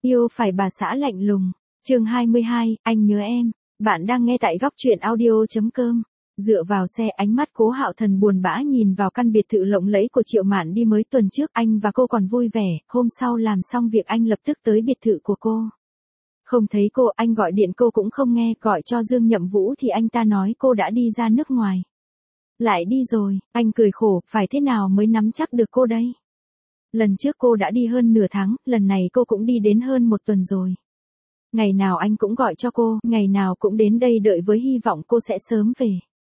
Yêu phải bà xã lạnh lùng. Chương 22, anh nhớ em. Bạn đang nghe tại góc truyện audio.com. Dựa vào xe, ánh mắt Cố Hạo Thần buồn bã nhìn vào căn biệt thự lộng lẫy của Triệu Mạn đi mới tuần trước, anh và cô còn vui vẻ, hôm sau làm xong việc anh lập tức tới biệt thự của cô. Không thấy cô, anh gọi điện cô cũng không nghe, gọi cho Dương Nhậm Vũ thì anh ta nói cô đã đi ra nước ngoài. Lại đi rồi, anh cười khổ, phải thế nào mới nắm chắc được cô đây? Lần trước cô đã đi hơn nửa tháng, lần này cô cũng đi đến hơn một tuần rồi. Ngày nào anh cũng gọi cho cô, ngày nào cũng đến đây đợi với hy vọng cô sẽ sớm về.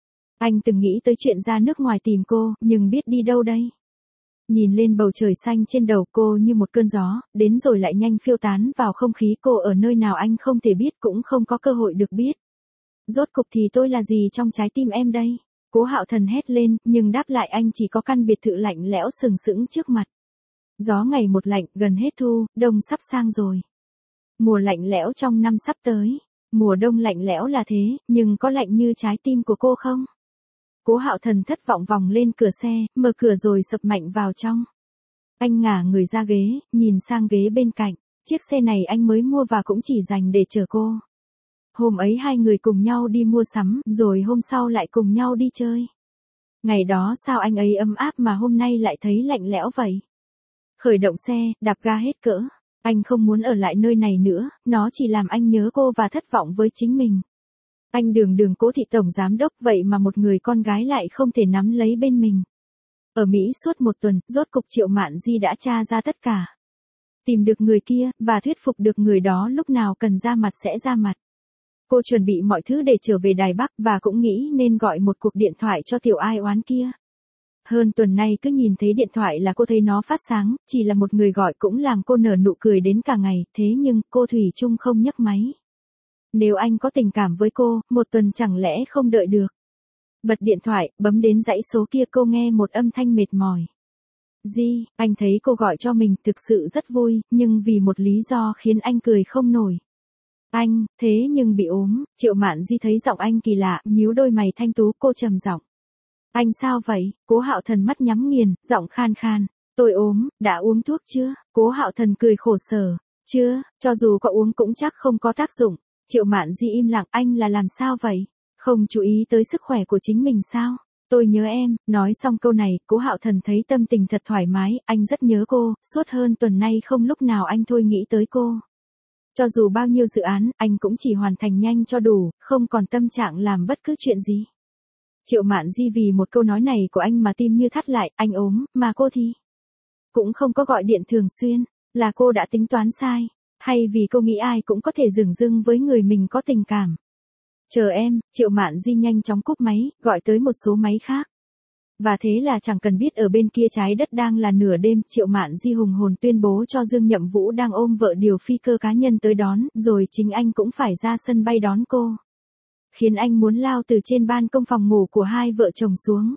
Anh từng nghĩ tới chuyện ra nước ngoài tìm cô, nhưng biết đi đâu đây? Nhìn lên bầu trời xanh trên đầu cô như một cơn gió, đến rồi lại nhanh phiêu tán vào không khí, cô ở nơi nào anh không thể biết, cũng không có cơ hội được biết. Rốt cục thì tôi là gì trong trái tim em đây? Cố Hạo Thần hét lên, nhưng đáp lại anh chỉ có căn biệt thự lạnh lẽo sừng sững trước mặt. Gió ngày một lạnh, gần hết thu, đông sắp sang rồi. Mùa lạnh lẽo trong năm sắp tới. Mùa đông lạnh lẽo là thế, nhưng có lạnh như trái tim của cô không? Cố Hạo Thần thất vọng vòng lên cửa xe, mở cửa rồi sập mạnh vào trong. Anh ngả người ra ghế, nhìn sang ghế bên cạnh. Chiếc xe này anh mới mua và cũng chỉ dành để chở cô. Hôm ấy hai người cùng nhau đi mua sắm, rồi hôm sau lại cùng nhau đi chơi. Ngày đó sao anh ấy ấm áp mà hôm nay lại thấy lạnh lẽo vậy? Khởi động xe, đạp ga hết cỡ. Anh không muốn ở lại nơi này nữa, nó chỉ làm anh nhớ cô và thất vọng với chính mình. Anh đường Cố thị tổng giám đốc, vậy mà một người con gái lại không thể nắm lấy bên mình. Ở Mỹ suốt một tuần, rốt cục Triệu Mạn Di đã tra ra tất cả. Tìm được người kia, và thuyết phục được người đó lúc nào cần ra mặt sẽ ra mặt. Cô chuẩn bị mọi thứ để trở về Đài Bắc và cũng nghĩ nên gọi một cuộc điện thoại cho tiểu ai oán kia. Hơn tuần nay cứ nhìn thấy điện thoại là cô thấy nó phát sáng, chỉ là một người gọi cũng làm cô nở nụ cười đến cả ngày, thế nhưng cô thủy chung không nhấc máy. Nếu anh có tình cảm với cô, một tuần chẳng lẽ không đợi được. Bật điện thoại, bấm đến dãy số kia, cô nghe một âm thanh mệt mỏi. Di, anh thấy cô gọi cho mình thực sự rất vui, nhưng vì một lý do khiến anh cười không nổi. Anh, thế nhưng bị ốm. Triệu Mạn Di thấy giọng anh kỳ lạ, nhíu đôi mày thanh tú, cô trầm giọng. Anh sao vậy? Cố Hạo Thần mắt nhắm nghiền, giọng khan khan. Tôi ốm, đã uống thuốc chưa? Cố Hạo Thần cười khổ sở. Chưa, cho dù có uống cũng chắc không có tác dụng. Triệu Mạn Di im lặng, anh là làm sao vậy? Không chú ý tới sức khỏe của chính mình sao? Tôi nhớ em. Nói xong câu này, Cố Hạo Thần thấy tâm tình thật thoải mái, anh rất nhớ cô, suốt hơn tuần nay không lúc nào anh thôi nghĩ tới cô. Cho dù bao nhiêu dự án, anh cũng chỉ hoàn thành nhanh cho đủ, không còn tâm trạng làm bất cứ chuyện gì. Triệu Mạn Di vì một câu nói này của anh mà tim như thắt lại, anh ốm, mà cô thì cũng không có gọi điện thường xuyên, là cô đã tính toán sai, hay vì cô nghĩ ai cũng có thể dửng dưng với người mình có tình cảm. Chờ em. Triệu Mạn Di nhanh chóng cúp máy, gọi tới một số máy khác. Và thế là chẳng cần biết ở bên kia trái đất đang là nửa đêm, Triệu Mạn Di hùng hồn tuyên bố cho Dương Nhậm Vũ đang ôm vợ điều phi cơ cá nhân tới đón, rồi chính anh cũng phải ra sân bay đón cô. Khiến anh muốn lao từ trên ban công phòng ngủ của hai vợ chồng xuống.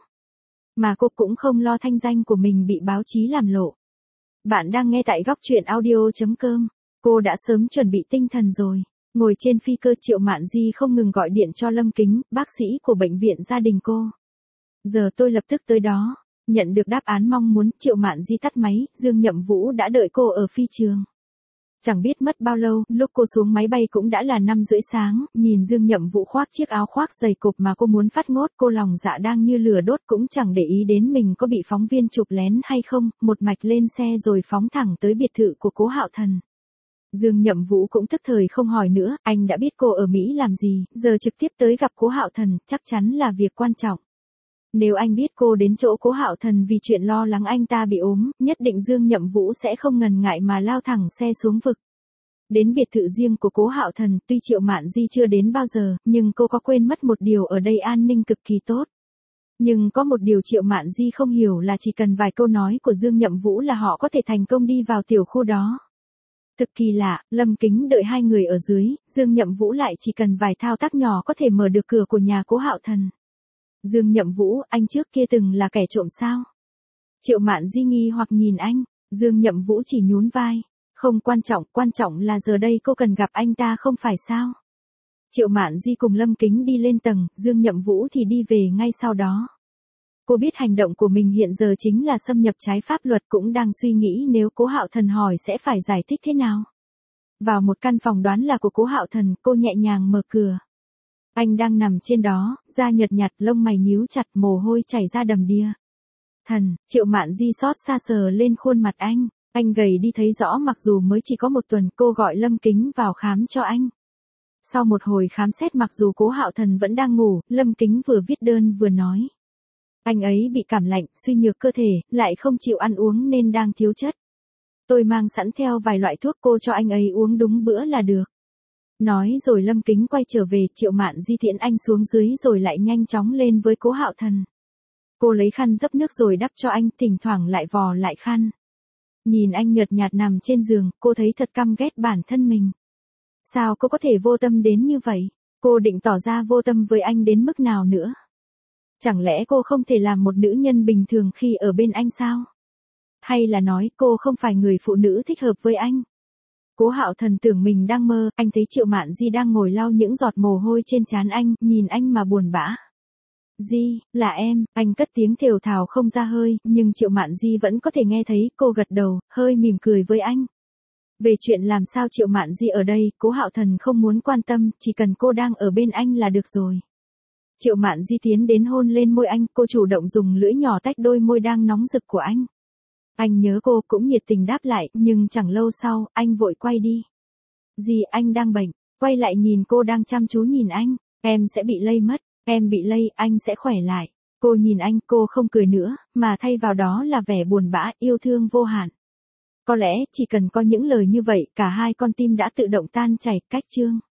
Mà cô cũng không lo thanh danh của mình bị báo chí làm lộ. Bạn đang nghe tại góc truyện audio.com. Cô đã sớm chuẩn bị tinh thần rồi. Ngồi trên phi cơ, Triệu Mạn Di không ngừng gọi điện cho Lâm Kính, bác sĩ của bệnh viện gia đình cô. Giờ tôi lập tức tới đó. Nhận được đáp án mong muốn, Triệu Mạn Di tắt máy, Dương Nhậm Vũ đã đợi cô ở phi trường. Chẳng biết mất bao lâu, lúc cô xuống máy bay cũng đã là 5:30 sáng, nhìn Dương Nhậm Vũ khoác chiếc áo khoác dày cộp mà cô muốn phát ngốt, cô lòng dạ đang như lửa đốt cũng chẳng để ý đến mình có bị phóng viên chụp lén hay không, một mạch lên xe rồi phóng thẳng tới biệt thự của Cố Hạo Thần. Dương Nhậm Vũ cũng tức thời không hỏi nữa, anh đã biết cô ở Mỹ làm gì, giờ trực tiếp tới gặp Cố Hạo Thần, chắc chắn là việc quan trọng. Nếu anh biết cô đến chỗ Cố Hạo Thần vì chuyện lo lắng anh ta bị ốm, nhất định Dương Nhậm Vũ sẽ không ngần ngại mà lao thẳng xe xuống vực. Đến biệt thự riêng của Cố Hạo Thần, tuy Triệu Mạn Di chưa đến bao giờ, nhưng cô có quên mất một điều, ở đây an ninh cực kỳ tốt. Nhưng có một điều Triệu Mạn Di không hiểu là chỉ cần vài câu nói của Dương Nhậm Vũ là họ có thể thành công đi vào tiểu khu đó. Thực kỳ lạ, Lâm Kính đợi hai người ở dưới, Dương Nhậm Vũ lại chỉ cần vài thao tác nhỏ có thể mở được cửa của nhà Cố Hạo Thần. Dương Nhậm Vũ, anh trước kia từng là kẻ trộm sao? Triệu Mạn Di nghi hoặc nhìn anh, Dương Nhậm Vũ chỉ nhún vai. Không quan trọng là giờ đây cô cần gặp anh ta không phải sao? Triệu Mạn Di cùng Lâm Kính đi lên tầng, Dương Nhậm Vũ thì đi về ngay sau đó. Cô biết hành động của mình hiện giờ chính là xâm nhập trái pháp luật, cũng đang suy nghĩ nếu Cố Hạo Thần hỏi sẽ phải giải thích thế nào. Vào một căn phòng đoán là của Cố Hạo Thần, cô nhẹ nhàng mở cửa. Anh đang nằm trên đó, da nhợt nhạt, lông mày nhíu chặt, mồ hôi chảy ra đầm đìa. Thần, Triệu Mạn Di xót xa sờ lên khuôn mặt anh gầy đi thấy rõ mặc dù mới chỉ có 1 tuần, cô gọi Lâm Kính vào khám cho anh. Sau một hồi khám xét mặc dù Cố Hạo Thần vẫn đang ngủ, Lâm Kính vừa viết đơn vừa nói. Anh ấy bị cảm lạnh, suy nhược cơ thể, lại không chịu ăn uống nên đang thiếu chất. Tôi mang sẵn theo vài loại thuốc cô cho anh ấy uống đúng bữa là được. Nói rồi Lâm Kính quay trở về, Triệu Mạn Di tiễn anh xuống dưới rồi lại nhanh chóng lên với Cố Hạo Thần. Cô lấy khăn dấp nước rồi đắp cho anh, thỉnh thoảng lại vò lại khăn. Nhìn anh nhợt nhạt nằm trên giường, cô thấy thật căm ghét bản thân mình. Sao cô có thể vô tâm đến như vậy? Cô định tỏ ra vô tâm với anh đến mức nào nữa? Chẳng lẽ cô không thể làm một nữ nhân bình thường khi ở bên anh sao? Hay là nói cô không phải người phụ nữ thích hợp với anh? Cố Hạo Thần tưởng mình đang mơ, anh thấy Triệu Mạn Di đang ngồi lau những giọt mồ hôi trên trán anh, nhìn anh mà buồn bã. Di, là em, anh cất tiếng thều thào không ra hơi, nhưng Triệu Mạn Di vẫn có thể nghe thấy, cô gật đầu, hơi mỉm cười với anh. Về chuyện làm sao Triệu Mạn Di ở đây, Cố Hạo Thần không muốn quan tâm, chỉ cần cô đang ở bên anh là được rồi. Triệu Mạn Di tiến đến hôn lên môi anh, cô chủ động dùng lưỡi nhỏ tách đôi môi đang nóng rực của anh. Anh nhớ cô cũng nhiệt tình đáp lại, nhưng chẳng lâu sau, anh vội quay đi. Dì, anh đang bệnh, quay lại nhìn cô đang chăm chú nhìn anh, em sẽ bị lây mất, em bị lây, anh sẽ khỏe lại. Cô nhìn anh, cô không cười nữa, mà thay vào đó là vẻ buồn bã, yêu thương vô hạn. Có lẽ, chỉ cần có những lời như vậy, cả hai con tim đã tự động tan chảy, cách chương.